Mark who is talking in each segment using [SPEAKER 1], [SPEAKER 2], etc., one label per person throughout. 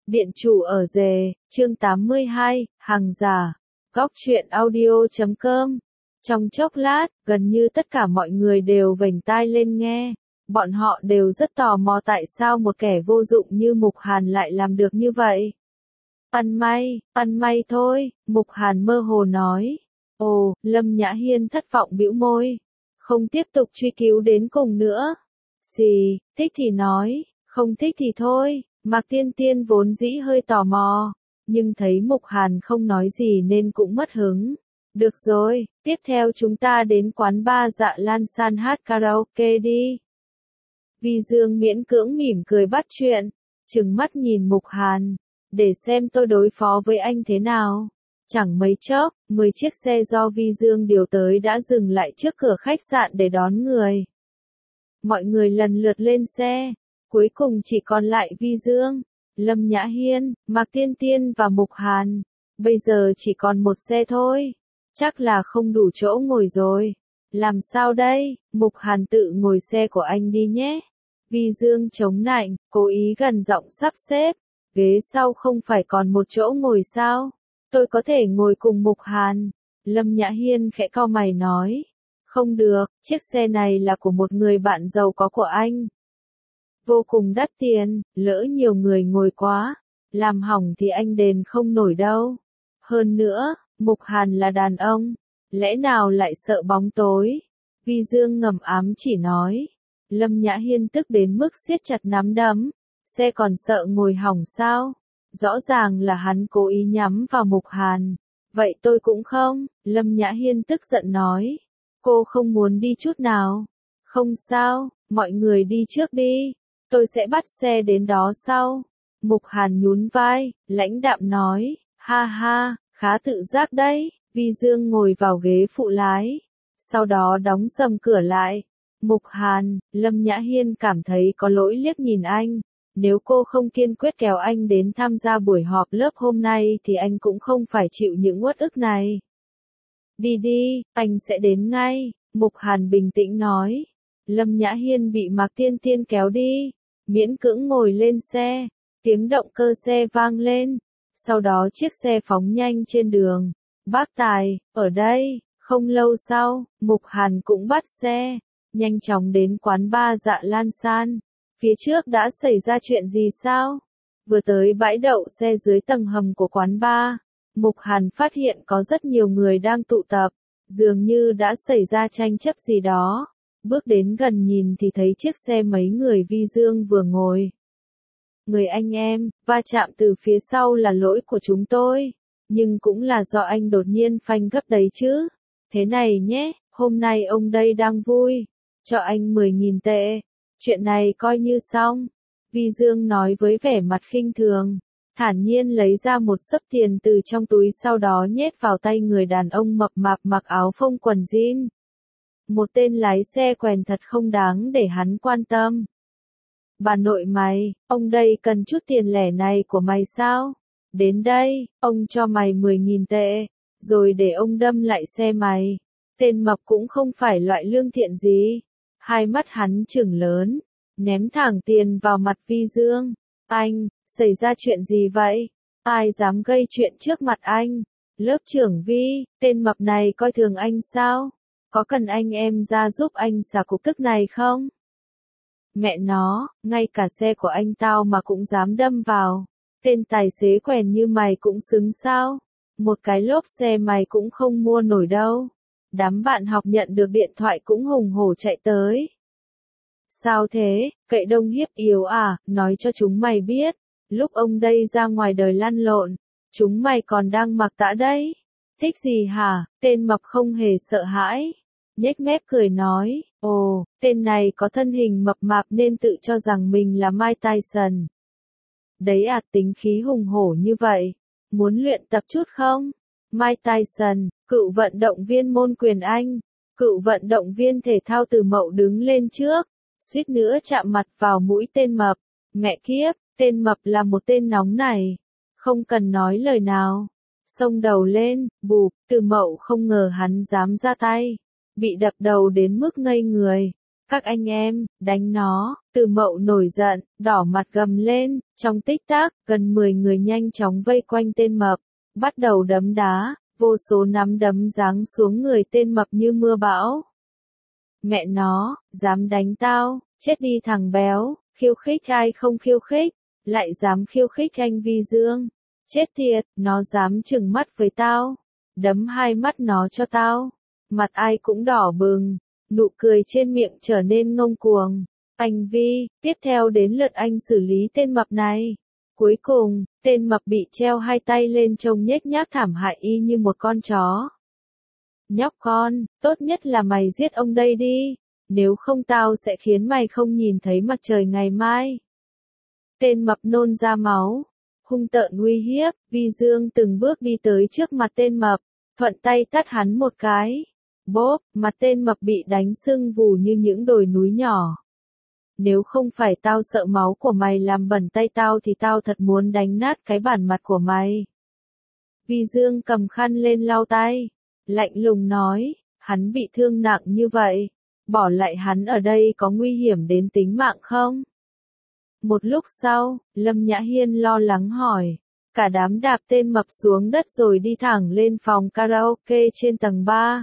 [SPEAKER 1] Điện chủ ở rề, chương 82, hàng giả. Góc truyện audio.com. Trong chốc lát, gần như tất cả mọi người đều vểnh tai lên nghe. Bọn họ đều rất tò mò tại sao một kẻ vô dụng như Mục Hàn lại làm được như vậy. Ăn may thôi, Mục Hàn mơ hồ nói. Ồ, Lâm Nhã Hiên thất vọng bĩu môi. Không tiếp tục truy cứu đến cùng nữa. Thích thì nói, không thích thì thôi. Mạc Tiên Tiên vốn dĩ hơi tò mò, nhưng thấy Mục Hàn không nói gì nên cũng mất hứng. Được rồi, tiếp theo chúng ta đến quán bar Dạ Lan San hát karaoke đi. Vi Dương miễn cưỡng mỉm cười bắt chuyện, trừng mắt nhìn Mục Hàn, để xem tôi đối phó với anh thế nào. Chẳng mấy chốc, 10 chiếc xe do Vi Dương điều tới đã dừng lại trước cửa khách sạn để đón người. Mọi người lần lượt lên xe. Cuối cùng chỉ còn lại Vi Dương, Lâm Nhã Hiên, Mạc Tiên Tiên và Mục Hàn. Bây giờ chỉ còn một xe thôi. Chắc là không đủ chỗ ngồi rồi. Làm sao đây? Mục Hàn tự ngồi xe của anh đi nhé. Vi Dương chống nạnh, cố ý gần giọng sắp xếp. Ghế sau không phải còn một chỗ ngồi sao? Tôi có thể ngồi cùng Mục Hàn. Lâm Nhã Hiên khẽ cau mày nói. Không được, chiếc xe này là của một người bạn giàu có của anh. Vô cùng đắt tiền, lỡ nhiều người ngồi quá, làm hỏng thì anh đền không nổi đâu. Hơn nữa, Mục Hàn là đàn ông, lẽ nào lại sợ bóng tối? Vi Dương ngầm ám chỉ nói. Lâm Nhã Hiên tức đến mức siết chặt nắm đấm, xe còn sợ ngồi hỏng sao? Rõ ràng là hắn cố ý nhắm vào Mục Hàn. Vậy tôi cũng không, Lâm Nhã Hiên tức giận nói. Cô không muốn đi chút nào. Không sao, mọi người đi trước đi. Tôi sẽ bắt xe đến đó sau. Mục Hàn nhún vai, lãnh đạm nói, ha ha, khá tự giác đấy. Vi Dương ngồi vào ghế phụ lái, sau đó đóng sầm cửa lại. Mục Hàn, Lâm Nhã Hiên cảm thấy có lỗi liếc nhìn anh. Nếu cô không kiên quyết kéo anh đến tham gia buổi họp lớp hôm nay thì anh cũng không phải chịu những uất ức này. Đi đi, anh sẽ đến ngay, Mục Hàn bình tĩnh nói. Lâm Nhã Hiên bị Mạc Tiên Tiên kéo đi. Miễn cưỡng ngồi lên xe, tiếng động cơ xe vang lên, sau đó chiếc xe phóng nhanh trên đường. Bác Tài, ở đây, không lâu sau, Mục Hàn cũng bắt xe, nhanh chóng đến quán bar Dạ Lan San. Phía trước đã xảy ra chuyện gì sao? Vừa tới bãi đậu xe dưới tầng hầm của quán bar, Mục Hàn phát hiện có rất nhiều người đang tụ tập, dường như đã xảy ra tranh chấp gì đó. Bước đến gần nhìn thì thấy chiếc xe mấy người Vi Dương vừa ngồi. Người anh em, va chạm từ phía sau là lỗi của chúng tôi, nhưng cũng là do anh đột nhiên phanh gấp đấy chứ. Thế này nhé, hôm nay ông đây đang vui, cho anh 10.000 tệ, chuyện này coi như xong. Vi Dương nói với vẻ mặt khinh thường, thản nhiên lấy ra một xấp tiền từ trong túi sau đó nhét vào tay người đàn ông mập mạp mặc áo phông quần jean. Một tên lái xe quèn thật không đáng để hắn quan tâm. Bà nội mày, ông đây cần chút tiền lẻ này của mày sao? Đến đây, ông cho mày 10.000 tệ, rồi để ông đâm lại xe mày. Tên mập cũng không phải loại lương thiện gì. Hai mắt hắn trừng lớn, ném thẳng tiền vào mặt Vi Dương. Anh, xảy ra chuyện gì vậy? Ai dám gây chuyện trước mặt anh? Lớp trưởng Vi, tên mập này coi thường anh sao? Có cần anh em ra giúp anh xả cục tức này không? Mẹ nó, ngay cả xe của anh tao mà cũng dám đâm vào. Tên tài xế quèn như mày cũng xứng sao? Một cái lốp xe mày cũng không mua nổi đâu. Đám bạn học nhận được điện thoại cũng hùng hổ chạy tới. Sao thế, cậy đông hiếp yếu à, nói cho chúng mày biết. Lúc ông đây ra ngoài đời lăn lộn, chúng mày còn đang mặc tã đấy. Thích gì hả? Tên mập không hề sợ hãi. Nhếch mép cười nói, ồ, tên này có thân hình mập mạp nên tự cho rằng mình là Mike Tyson. Đấy à, tính khí hùng hổ như vậy. Muốn luyện tập chút không? Mike Tyson, cựu vận động viên môn quyền Anh. Cựu vận động viên thể thao từ Mậu đứng lên trước. Suýt nữa chạm mặt vào mũi tên mập. Mẹ kiếp, tên mập là một tên nóng này. Không cần nói lời nào. Xông đầu lên, bụp, Từ Mậu không ngờ hắn dám ra tay. Bị đập đầu đến mức ngây người. Các anh em, đánh nó, Từ Mậu nổi giận, đỏ mặt gầm lên, trong tích tắc, gần 10 người nhanh chóng vây quanh tên mập, bắt đầu đấm đá, vô số nắm đấm giáng xuống người tên mập như mưa bão. Mẹ nó, dám đánh tao, chết đi thằng béo, khiêu khích ai không khiêu khích, lại dám khiêu khích anh Vi Dương. Chết tiệt, nó dám trừng mắt với tao, đấm hai mắt nó cho tao. Mặt ai cũng đỏ bừng, nụ cười trên miệng trở nên ngông cuồng. Anh Vi, tiếp theo đến lượt anh xử lý tên mập này. Cuối cùng, tên mập bị treo hai tay lên trông nhếch nhác thảm hại y như một con chó. Nhóc con, tốt nhất là mày giết ông đây đi, nếu không tao sẽ khiến mày không nhìn thấy mặt trời ngày mai. Tên mập nôn ra máu, hung tợn uy hiếp, Vi Dương từng bước đi tới trước mặt tên mập, thuận tay tát hắn một cái. Bốp, mặt tên mập bị đánh sưng vù như những đồi núi nhỏ. Nếu không phải tao sợ máu của mày làm bẩn tay tao thì tao thật muốn đánh nát cái bản mặt của mày. Vi Dương cầm khăn lên lau tay, lạnh lùng nói, hắn bị thương nặng như vậy, bỏ lại hắn ở đây có nguy hiểm đến tính mạng không? Một lúc sau, Lâm Nhã Hiên lo lắng hỏi, cả đám đạp tên mập xuống đất rồi đi thẳng lên phòng karaoke trên tầng 3.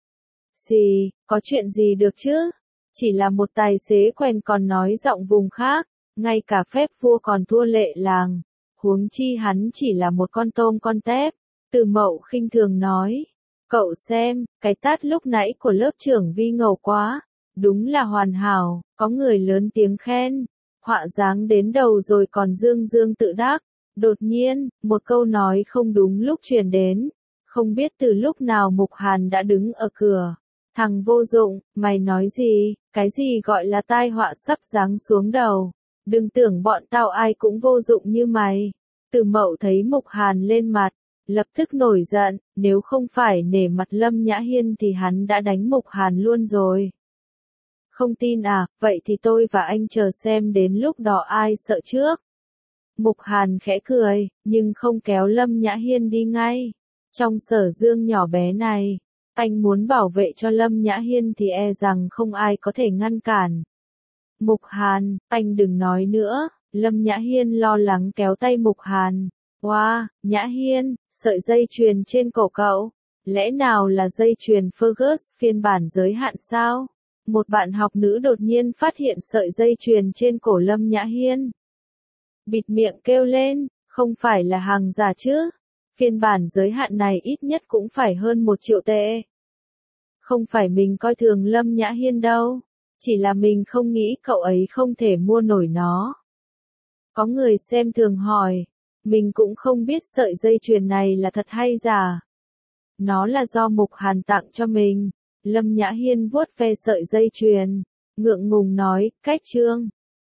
[SPEAKER 1] Gì, có chuyện gì được chứ? Chỉ là một tài xế quen còn nói giọng vùng khác, ngay cả phép vua còn thua lệ làng, huống chi hắn chỉ là một con tôm con tép. Từ Mậu khinh thường nói, cậu xem, cái tát lúc nãy của lớp trưởng Vi ngầu quá, đúng là hoàn hảo, có người lớn tiếng khen, họa dáng đến đầu rồi còn dương dương tự đắc. Đột nhiên, một câu nói không đúng lúc truyền đến, không biết từ lúc nào Mục Hàn đã đứng ở cửa. Thằng vô dụng, mày nói gì, cái gì gọi là tai họa sắp giáng xuống đầu, đừng tưởng bọn tao ai cũng vô dụng như mày. Từ Mậu thấy Mục Hàn lên mặt, lập tức nổi giận, nếu không phải nể mặt Lâm Nhã Hiên thì hắn đã đánh Mục Hàn luôn rồi. Không tin à, vậy thì tôi và anh chờ xem đến lúc đó ai sợ trước. Mục Hàn khẽ cười, nhưng không kéo Lâm Nhã Hiên đi ngay. Trong Sở Dương nhỏ bé này, anh muốn bảo vệ cho Lâm Nhã Hiên thì e rằng không ai có thể ngăn cản. Mục Hàn, anh đừng nói nữa, Lâm Nhã Hiên lo lắng kéo tay Mục Hàn. Wow, Nhã Hiên, sợi dây chuyền trên cổ cậu, lẽ nào là dây chuyền Fergus phiên bản giới hạn sao? Một bạn học nữ đột nhiên phát hiện sợi dây chuyền trên cổ Lâm Nhã Hiên. Bịt miệng kêu lên, không phải là hàng giả chứ? Phiên bản giới hạn này ít nhất cũng phải hơn 1 triệu tệ. Không phải mình coi thường Lâm Nhã Hiên đâu, chỉ là mình không nghĩ cậu ấy không thể mua nổi nó. Có người xem thường hỏi, mình cũng không biết sợi dây chuyền này là thật hay giả. Nó là do Mục Hàn tặng cho mình. Lâm Nhã Hiên vuốt ve sợi dây chuyền, ngượng ngùng nói, cách trương.